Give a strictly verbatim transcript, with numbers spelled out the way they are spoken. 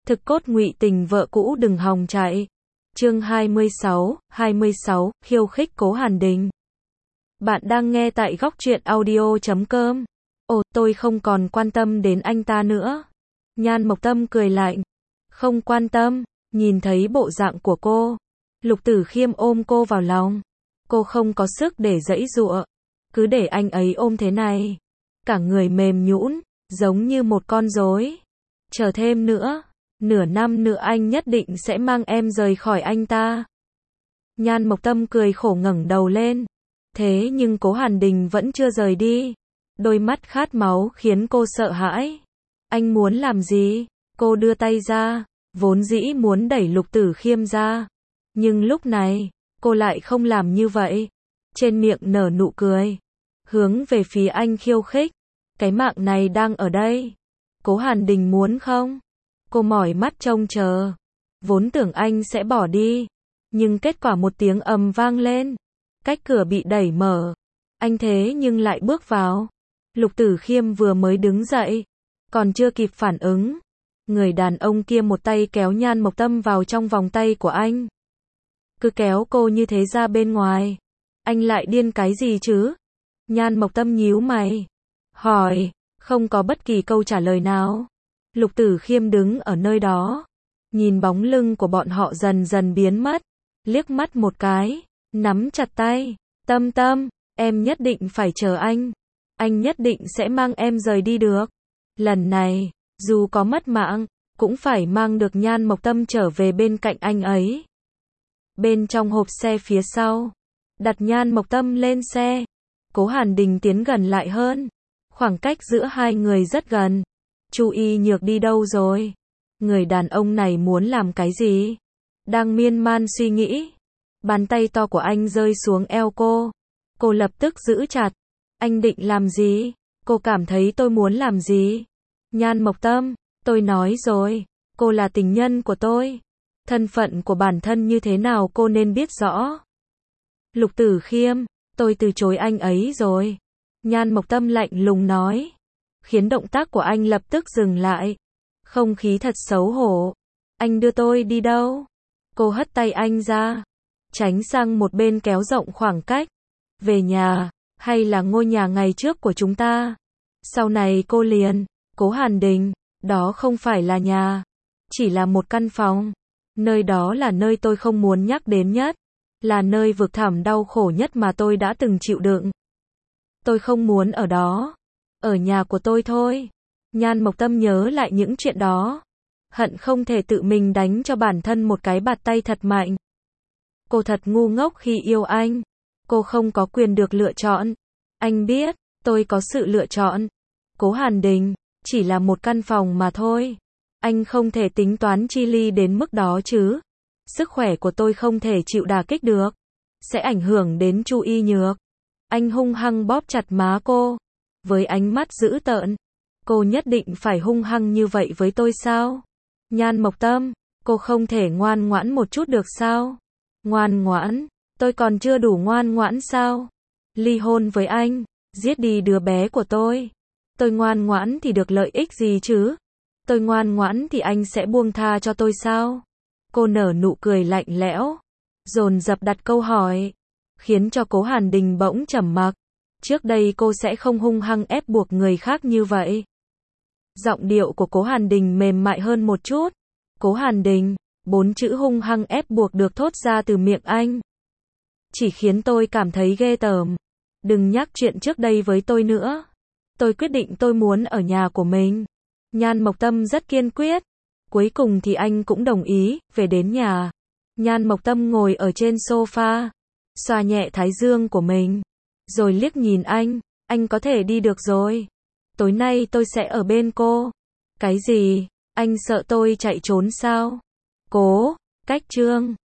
Thực cốt ngụy tình vợ cũ đừng hòng chạy. Chương hai mươi sáu, hai mươi sáu, khiêu khích Cố Hàn Đình. Bạn đang nghe tại góc truyện audio chấm com. Ồ, tôi không còn quan tâm đến anh ta nữa. Nhan Mộc Tâm cười lạnh. Không quan tâm, nhìn thấy bộ dạng của cô. Lục Tử Khiêm ôm cô vào lòng. Cô không có sức để giãy giụa. Cứ để anh ấy ôm thế này. Cả người mềm nhũn, giống như một con rối. Chờ thêm nữa. Nửa năm nữa anh nhất định sẽ mang em rời khỏi anh ta. Nhan Mộc Tâm cười khổ ngẩng đầu lên. Thế nhưng Cố Hàn Đình vẫn chưa rời đi. Đôi mắt khát máu khiến cô sợ hãi. Anh muốn làm gì? Cô đưa tay ra, vốn dĩ muốn đẩy Lục Tử Khiêm ra. Nhưng lúc này, cô lại không làm như vậy. Trên miệng nở nụ cười. Hướng về phía anh khiêu khích. Cái mạng này đang ở đây. Cố Hàn Đình muốn không? Cô mỏi mắt trông chờ. Vốn tưởng anh sẽ bỏ đi. Nhưng kết quả một tiếng ầm vang lên. Cách cửa bị đẩy mở. Anh thế nhưng lại bước vào. Lục Tử Khiêm vừa mới đứng dậy. Còn chưa kịp phản ứng. Người đàn ông kia một tay kéo Nhan Mộc Tâm vào trong vòng tay của anh. Cứ kéo cô như thế ra bên ngoài. Anh lại điên cái gì chứ? Nhan Mộc Tâm nhíu mày. Hỏi. Không có bất kỳ câu trả lời nào. Lục Tử Khiêm đứng ở nơi đó. Nhìn bóng lưng của bọn họ dần dần biến mất. Liếc mắt một cái. Nắm chặt tay. Tâm Tâm, em nhất định phải chờ anh. Anh nhất định sẽ mang em rời đi được. Lần này, dù có mất mạng, cũng phải mang được Nhan Mộc Tâm trở về bên cạnh anh ấy. Bên trong hộp xe phía sau. Đặt Nhan Mộc Tâm lên xe. Cố Hàn Đình tiến gần lại hơn. Khoảng cách giữa hai người rất gần. Chu Y Nhược đi đâu rồi? Người đàn ông này muốn làm cái gì? Đang miên man suy nghĩ. Bàn tay to của anh rơi xuống eo cô. Cô lập tức giữ chặt. Anh định làm gì? Cô cảm thấy tôi muốn làm gì? Nhan Mộc Tâm, tôi nói rồi. Cô là tình nhân của tôi. Thân phận của bản thân như thế nào cô nên biết rõ. Lục Tử Khiêm, tôi từ chối anh ấy rồi. Nhan Mộc Tâm lạnh lùng nói. Khiến động tác của anh lập tức dừng lại. Không khí thật xấu hổ. Anh đưa tôi đi đâu? Cô hất tay anh ra. Tránh sang một bên kéo rộng khoảng cách. Về nhà, hay là ngôi nhà ngày trước của chúng ta? Sau này cô liền. Cố Hàn Đình, đó không phải là nhà. Chỉ là một căn phòng. Nơi đó là nơi tôi không muốn nhắc đến nhất. Là nơi vực thẳm đau khổ nhất mà tôi đã từng chịu đựng. Tôi không muốn ở đó. Ở nhà của tôi thôi. Nhan Mộc Tâm nhớ lại những chuyện đó. Hận không thể tự mình đánh cho bản thân một cái bạt tay thật mạnh. Cô thật ngu ngốc khi yêu anh. Cô không có quyền được lựa chọn. Anh biết, tôi có sự lựa chọn. Cố Hàn Đình, chỉ là một căn phòng mà thôi. Anh không thể tính toán chi ly đến mức đó chứ. Sức khỏe của tôi không thể chịu đả kích được. Sẽ ảnh hưởng đến Chu Y Nhược. Anh hung hăng bóp chặt má cô. Với ánh mắt dữ tợn. Cô nhất định phải hung hăng như vậy với tôi sao? Nhan Mộc Tâm, cô không thể ngoan ngoãn một chút được sao? Ngoan ngoãn? Tôi còn chưa đủ ngoan ngoãn sao? Ly hôn với anh, giết đi đứa bé của tôi. Tôi ngoan ngoãn thì được lợi ích gì chứ? Tôi ngoan ngoãn thì anh sẽ buông tha cho tôi sao? Cô nở nụ cười lạnh lẽo. Dồn dập đặt câu hỏi. Khiến cho Cố Hàn Đình bỗng trầm mặc. Trước đây cô sẽ không hung hăng ép buộc người khác như vậy. Giọng điệu của Cố Hàn Đình mềm mại hơn một chút. Cố Hàn Đình, bốn chữ hung hăng ép buộc được thốt ra từ miệng anh. Chỉ khiến tôi cảm thấy ghê tởm. Đừng nhắc chuyện trước đây với tôi nữa. Tôi quyết định tôi muốn ở nhà của mình. Nhan Mộc Tâm rất kiên quyết. Cuối cùng thì anh cũng đồng ý, về đến nhà. Nhan Mộc Tâm ngồi ở trên sofa. Xoa nhẹ thái dương của mình. Rồi liếc nhìn anh. Anh có thể đi được rồi. Tối nay tôi sẽ ở bên cô. Cái gì? Anh sợ tôi chạy trốn sao? Cố, cách chương.